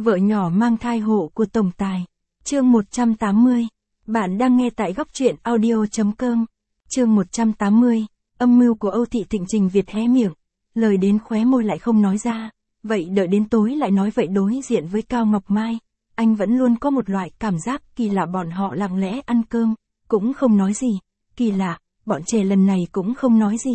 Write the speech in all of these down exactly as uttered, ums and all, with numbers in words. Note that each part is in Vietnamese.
Vợ nhỏ mang thai hộ của tổng tài. Chương một trăm tám mươi. Bạn đang nghe tại góc truyện audio chấm com. Chương một trăm tám mươi. Âm mưu của Âu Thị Thịnh Trình Việt hé miệng. Lời đến khóe môi lại không nói ra. Vậy đợi đến tối lại nói vậy. Đối diện với Cao Ngọc Mai, anh vẫn luôn có một loại cảm giác kỳ lạ. Bọn họ lặng lẽ ăn cơm, cũng không nói gì. Kỳ lạ, bọn trẻ lần này cũng không nói gì.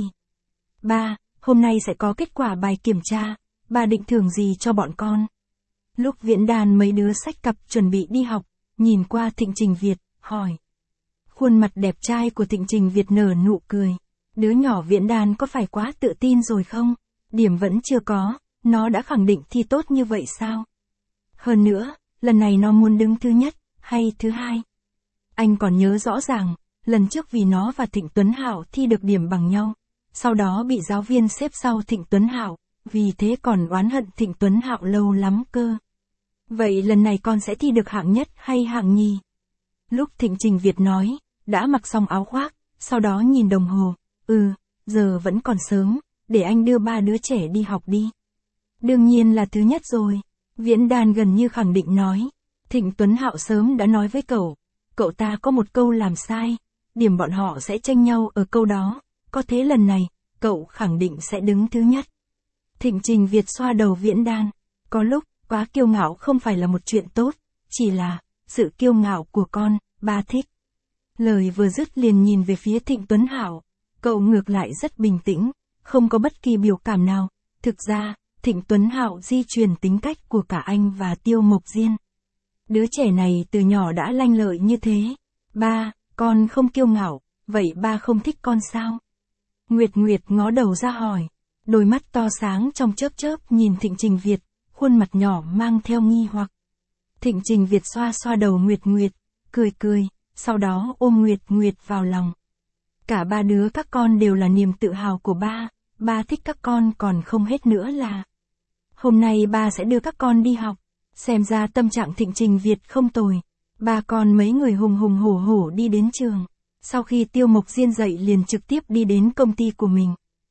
Ba, hôm nay sẽ có kết quả bài kiểm tra. Bà định thưởng gì cho bọn con? Lúc Viễn Đàn mấy đứa xách cặp chuẩn bị đi học, nhìn qua Thịnh Trình Việt, hỏi. Khuôn mặt đẹp trai của Thịnh Trình Việt nở nụ cười. Đứa nhỏ Viễn Đàn có phải quá tự tin rồi không? Điểm vẫn chưa có, nó đã khẳng định thi tốt như vậy sao? Hơn nữa, lần này nó muốn đứng thứ nhất, hay thứ hai? Anh còn nhớ rõ ràng, lần trước vì nó và Thịnh Tuấn Hạo thi được điểm bằng nhau, sau đó bị giáo viên xếp sau Thịnh Tuấn Hạo, vì thế còn oán hận Thịnh Tuấn Hạo lâu lắm cơ. Vậy lần này con sẽ thi được hạng nhất hay hạng nhì? Lúc Thịnh Trình Việt nói, đã mặc xong áo khoác, sau đó nhìn đồng hồ, ừ, giờ vẫn còn sớm, để anh đưa ba đứa trẻ đi học đi. Đương nhiên là thứ nhất rồi, Viễn Đàn gần như khẳng định nói. Thịnh Tuấn Hạo sớm đã nói với cậu, cậu ta có một câu làm sai, điểm bọn họ sẽ tranh nhau ở câu đó, có thế lần này, cậu khẳng định sẽ đứng thứ nhất. Thịnh Trình Việt xoa đầu Viễn Đàn, có lúc, quá kiêu ngạo không phải là một chuyện tốt, chỉ là, sự kiêu ngạo của con, ba thích. Lời vừa dứt liền nhìn về phía Thịnh Tuấn Hạo, cậu ngược lại rất bình tĩnh, không có bất kỳ biểu cảm nào. Thực ra, Thịnh Tuấn Hạo di truyền tính cách của cả anh và Tiêu Mộc Diên. Đứa trẻ này từ nhỏ đã lanh lợi như thế. Ba, con không kiêu ngạo, vậy ba không thích con sao? Nguyệt Nguyệt ngó đầu ra hỏi, đôi mắt to sáng trong chớp chớp nhìn Thịnh Trình Việt, khuôn mặt nhỏ mang theo nghi hoặc. Thịnh Trình Việt xoa xoa đầu Nguyệt Nguyệt, cười cười, sau đó ôm Nguyệt Nguyệt vào lòng. Cả ba đứa các con đều là niềm tự hào của ba, ba thích các con còn không hết nữa là. Hôm nay ba sẽ đưa các con đi học, xem ra tâm trạng Thịnh Trình Việt không tồi. Ba con mấy người hùng hùng hổ hổ đi đến trường, sau khi Tiêu Mộc Diên dậy liền trực tiếp đi đến công ty của mình.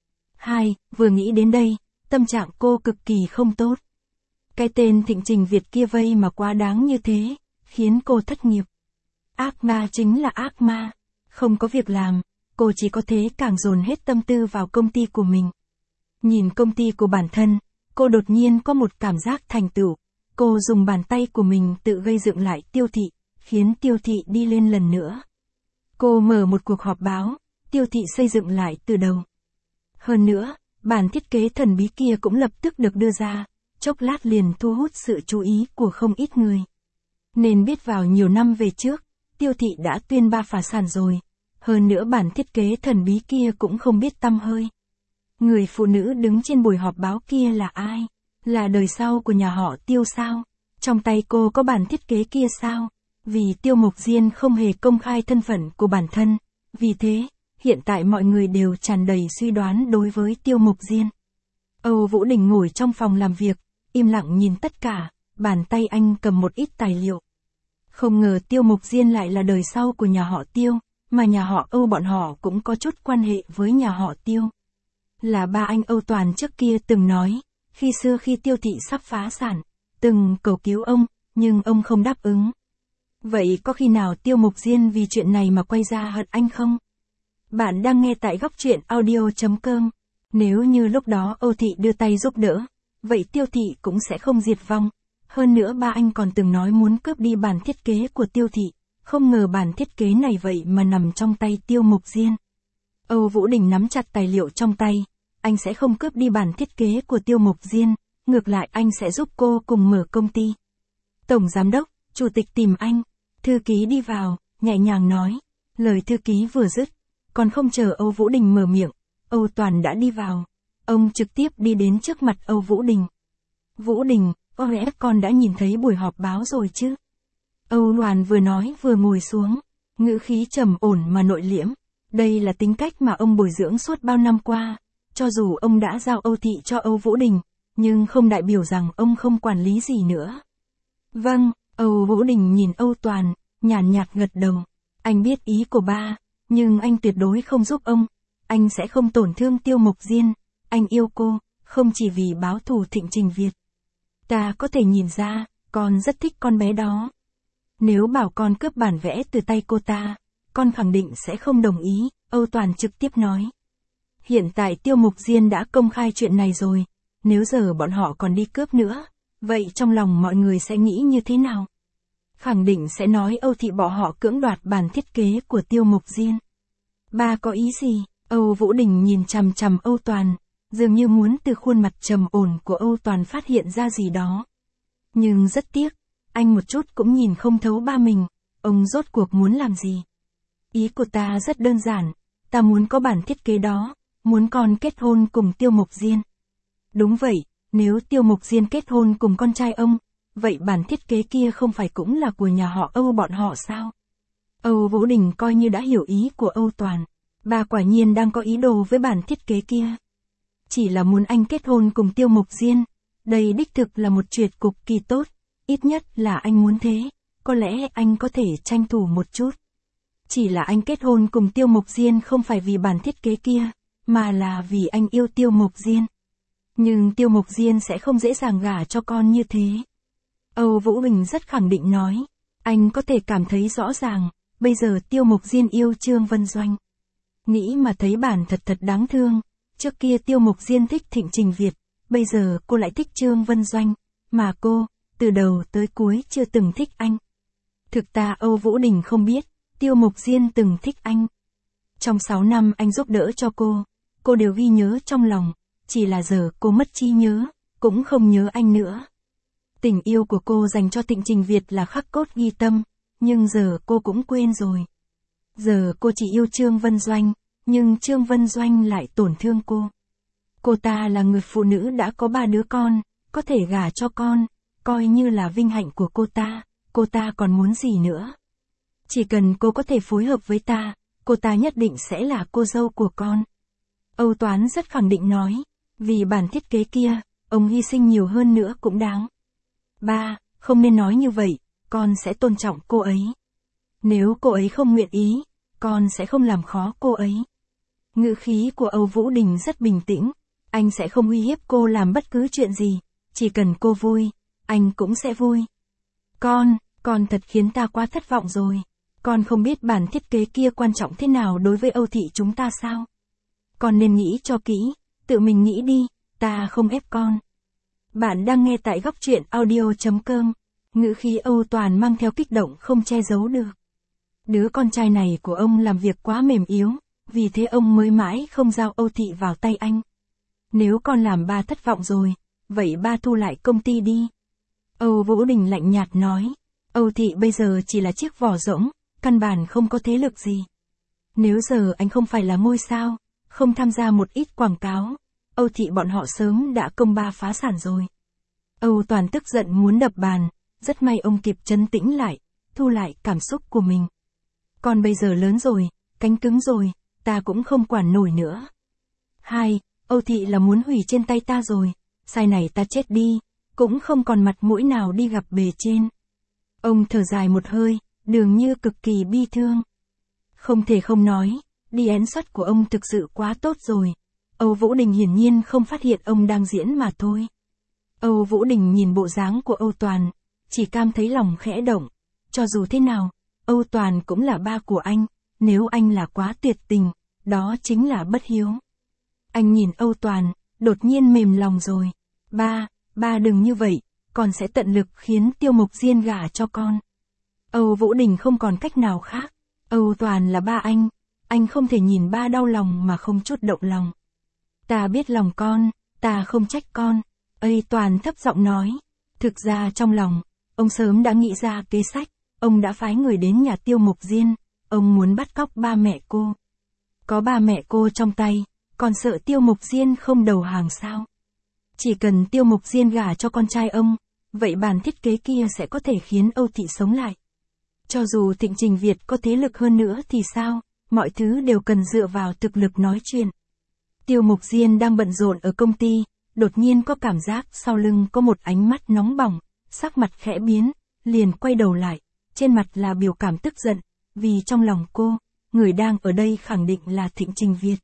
Hai, vừa nghĩ đến đây, tâm trạng cô cực kỳ không tốt. Cái tên Thịnh Trình Việt kia vây mà quá đáng như thế, khiến cô thất nghiệp. Ác ma chính là ác ma, không có việc làm, cô chỉ có thế càng dồn hết tâm tư vào công ty của mình. Nhìn công ty của bản thân, cô đột nhiên có một cảm giác thành tựu. Cô dùng bàn tay của mình tự gây dựng lại Tiêu Thị, khiến Tiêu Thị đi lên lần nữa. Cô mở một cuộc họp báo, Tiêu Thị xây dựng lại từ đầu. Hơn nữa, bản thiết kế thần bí kia cũng lập tức được đưa ra, chốc lát liền thu hút sự chú ý của không ít người. Nên biết vào nhiều năm về trước, Tiêu Thị đã tuyên ba phá sản rồi. Hơn nữa bản thiết kế thần bí kia cũng không biết tăm hơi. Người phụ nữ đứng trên buổi họp báo kia là ai? Là đời sau của nhà họ Tiêu sao? Trong tay cô có bản thiết kế kia sao? Vì Tiêu Mộc Diên không hề công khai thân phận của bản thân. Vì thế, hiện tại mọi người đều tràn đầy suy đoán đối với Tiêu Mộc Diên. Âu Vũ Đình ngồi trong phòng làm việc, im lặng nhìn tất cả, bàn tay anh cầm một ít tài liệu. Không ngờ Tiêu Mộc Diên lại là đời sau của nhà họ Tiêu, mà nhà họ Âu bọn họ cũng có chút quan hệ với nhà họ Tiêu. Là ba anh Âu Toàn trước kia từng nói, khi xưa khi Tiêu Thị sắp phá sản, từng cầu cứu ông, nhưng ông không đáp ứng. Vậy có khi nào Tiêu Mộc Diên vì chuyện này mà quay ra hận anh không? Bạn đang nghe tại góc truyện audio chấm com. Nếu như lúc đó Âu Thị đưa tay giúp đỡ, vậy Tiêu Thị cũng sẽ không diệt vong. Hơn nữa ba anh còn từng nói muốn cướp đi bản thiết kế của Tiêu Thị, không ngờ bản thiết kế này vậy mà nằm trong tay Tiêu Mộc Diên. Âu Vũ Đình nắm chặt tài liệu trong tay, anh sẽ không cướp đi bản thiết kế của Tiêu Mộc Diên, ngược lại anh sẽ giúp cô cùng mở công ty. Tổng giám đốc, chủ tịch tìm anh. Thư ký đi vào, nhẹ nhàng nói. Lời thư ký vừa dứt, còn không chờ Âu Vũ Đình mở miệng, Âu Toàn đã đi vào. Ông trực tiếp đi đến trước mặt Âu Vũ Đình. Vũ Đình, có lẽ con đã nhìn thấy buổi họp báo rồi chứ? Âu Đoàn vừa nói vừa ngồi xuống, ngữ khí trầm ổn mà nội liễm. Đây là tính cách mà ông bồi dưỡng suốt bao năm qua. Cho dù ông đã giao Âu Thị cho Âu Vũ Đình, nhưng không đại biểu rằng ông không quản lý gì nữa. Vâng, Âu Vũ Đình nhìn Âu Toàn, nhàn nhạt gật đầu. Anh biết ý của ba, nhưng anh tuyệt đối không giúp ông. Anh sẽ không tổn thương Tiêu Mộc Diên. Anh yêu cô, không chỉ vì báo thù Thịnh Trình Việt. Ta có thể nhìn ra, con rất thích con bé đó. Nếu bảo con cướp bản vẽ từ tay cô ta, con khẳng định sẽ không đồng ý, Âu Toàn trực tiếp nói. Hiện tại Tiêu Mục Diên đã công khai chuyện này rồi, nếu giờ bọn họ còn đi cướp nữa, vậy trong lòng mọi người sẽ nghĩ như thế nào? Khẳng định sẽ nói Âu Thị bỏ họ cưỡng đoạt bản thiết kế của Tiêu Mục Diên. Ba có ý gì? Âu Vũ Đình nhìn chằm chằm Âu Toàn, dường như muốn từ khuôn mặt trầm ổn của Âu Toàn phát hiện ra gì đó. Nhưng rất tiếc, anh một chút cũng nhìn không thấu ba mình, ông rốt cuộc muốn làm gì? Ý của ta rất đơn giản, ta muốn có bản thiết kế đó, muốn con kết hôn cùng Tiêu Mục Diên. Đúng vậy, nếu Tiêu Mục Diên kết hôn cùng con trai ông, vậy bản thiết kế kia không phải cũng là của nhà họ Âu bọn họ sao? Âu Vũ Đình coi như đã hiểu ý của Âu Toàn, bà quả nhiên đang có ý đồ với bản thiết kế kia. Chỉ là muốn anh kết hôn cùng Tiêu Mục Diên, đây đích thực là một tuyệt cục kỳ tốt, ít nhất là anh muốn thế, có lẽ anh có thể tranh thủ một chút. Chỉ là anh kết hôn cùng Tiêu Mục Diên không phải vì bản thiết kế kia, mà là vì anh yêu Tiêu Mục Diên. Nhưng Tiêu Mục Diên sẽ không dễ dàng gả cho con như thế. Âu Vũ Bình rất khẳng định nói, anh có thể cảm thấy rõ ràng, bây giờ Tiêu Mục Diên yêu Trương Vân Doanh. Nghĩ mà thấy bản thật thật đáng thương, trước kia Tiêu Mục Diên thích Thịnh Trình Việt, bây giờ cô lại thích Trương Vân Doanh, mà cô, từ đầu tới cuối chưa từng thích anh. Thực ta Âu Vũ Đình không biết, Tiêu Mục Diên từng thích anh. Trong sáu năm anh giúp đỡ cho cô, cô đều ghi nhớ trong lòng, chỉ là giờ cô mất trí nhớ, cũng không nhớ anh nữa. Tình yêu của cô dành cho Thịnh Trình Việt là khắc cốt ghi tâm, nhưng giờ cô cũng quên rồi. Giờ cô chỉ yêu Trương Vân Doanh, nhưng Trương Vân Doanh lại tổn thương cô. Cô ta là người phụ nữ đã có ba đứa con, có thể gả cho con, coi như là vinh hạnh của cô ta, cô ta còn muốn gì nữa. Chỉ cần cô có thể phối hợp với ta, cô ta nhất định sẽ là cô dâu của con. Âu Toán rất khẳng định nói, vì bản thiết kế kia, ông hy sinh nhiều hơn nữa cũng đáng. Ba, không nên nói như vậy, con sẽ tôn trọng cô ấy. Nếu cô ấy không nguyện ý, con sẽ không làm khó cô ấy. Ngữ khí của Âu Vũ Đình rất bình tĩnh, anh sẽ không uy hiếp cô làm bất cứ chuyện gì, chỉ cần cô vui, anh cũng sẽ vui. Con, con thật khiến ta quá thất vọng rồi. Con không biết bản thiết kế kia quan trọng thế nào đối với Âu Thị chúng ta sao? Con nên nghĩ cho kỹ, tự mình nghĩ đi, ta không ép con. Bạn đang nghe tại góc truyện audio chấm com, ngữ khí Âu Toàn mang theo kích động không che giấu được. Đứa con trai này của ông làm việc quá mềm yếu, vì thế ông mới mãi không giao Âu Thị vào tay anh. Nếu con làm ba thất vọng rồi, vậy ba thu lại công ty đi. Âu Vũ Đình lạnh nhạt nói, Âu Thị bây giờ chỉ là chiếc vỏ rỗng, căn bản không có thế lực gì. Nếu giờ anh không phải là ngôi sao, không tham gia một ít quảng cáo, Âu Thị bọn họ sớm đã công ba phá sản rồi. Âu Toàn tức giận muốn đập bàn, rất may ông kịp trấn tĩnh lại, thu lại cảm xúc của mình. Con bây giờ lớn rồi, cánh cứng rồi, ta cũng không quản nổi nữa. Hai, Âu Thị là muốn hủy trên tay ta rồi, sai này ta chết đi, cũng không còn mặt mũi nào đi gặp bề trên. Ông thở dài một hơi, dường như cực kỳ bi thương. Không thể không nói, đi én xuất của ông thực sự quá tốt rồi. Âu Vũ Đình hiển nhiên không phát hiện ông đang diễn mà thôi. Âu Vũ Đình nhìn bộ dáng của Âu Toàn, chỉ cảm thấy lòng khẽ động. Cho dù thế nào, Âu Toàn cũng là ba của anh, nếu anh là quá tuyệt tình, đó chính là bất hiếu. Anh nhìn Âu Toàn, đột nhiên mềm lòng rồi. Ba, ba đừng như vậy, con sẽ tận lực khiến Tiêu Mục Diên gả cho con. Âu Vũ Đình không còn cách nào khác. Âu Toàn là ba anh, anh không thể nhìn ba đau lòng mà không chút động lòng. Ta biết lòng con, ta không trách con. Ây Toàn thấp giọng nói. Thực ra trong lòng, ông sớm đã nghĩ ra kế sách, ông đã phái người đến nhà Tiêu Mục Diên, ông muốn bắt cóc ba mẹ cô. Có ba mẹ cô trong tay, còn sợ Tiêu Mục Diên không đầu hàng sao? Chỉ cần Tiêu Mục Diên gả cho con trai ông, vậy bản thiết kế kia sẽ có thể khiến Âu Thị sống lại. Cho dù Thịnh Trình Việt có thế lực hơn nữa thì sao, mọi thứ đều cần dựa vào thực lực nói chuyện. Tiêu Mục Diên đang bận rộn ở công ty, đột nhiên có cảm giác sau lưng có một ánh mắt nóng bỏng, sắc mặt khẽ biến, liền quay đầu lại, trên mặt là biểu cảm tức giận, vì trong lòng cô, người đang ở đây khẳng định là Thịnh Trình Việt.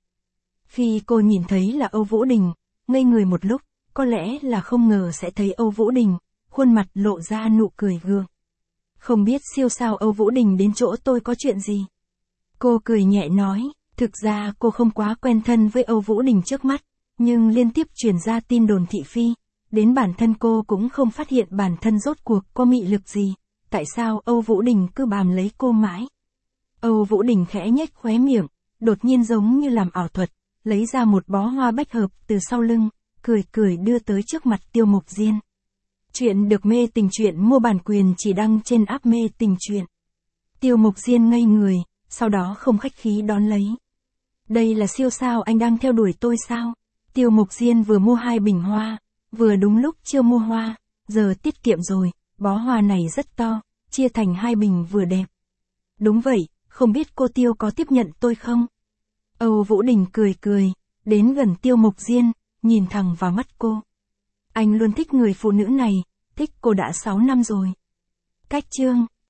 Khi cô nhìn thấy là Âu Vũ Đình, ngây người một lúc, có lẽ là không ngờ sẽ thấy Âu Vũ Đình, khuôn mặt lộ ra nụ cười gượng. Không biết siêu sao Âu Vũ Đình đến chỗ tôi có chuyện gì? Cô cười nhẹ nói, thực ra cô không quá quen thân với Âu Vũ Đình trước mắt, nhưng liên tiếp truyền ra tin đồn thị phi, đến bản thân cô cũng không phát hiện bản thân rốt cuộc có mị lực gì, tại sao Âu Vũ Đình cứ bám lấy cô mãi? Âu Vũ Đình khẽ nhếch khóe miệng, đột nhiên giống như làm ảo thuật, lấy ra một bó hoa bách hợp từ sau lưng, cười cười đưa tới trước mặt Tiêu Mộc Diên. Chuyện được mê tình truyện mua bản quyền chỉ đăng trên app mê tình truyện. Tiêu Mộc Diên ngây người, sau đó không khách khí đón lấy. Đây là siêu sao anh đang theo đuổi tôi sao? Tiêu Mộc Diên vừa mua hai bình hoa, vừa đúng lúc chưa mua hoa, giờ tiết kiệm rồi, bó hoa này rất to, chia thành hai bình vừa đẹp. Đúng vậy, không biết cô Tiêu có tiếp nhận tôi không? Âu Vũ Đình cười cười, đến gần Tiêu Mộc Diên, nhìn thẳng vào mắt cô. Anh luôn thích người phụ nữ này, thích cô đã sáu năm rồi. Cách chương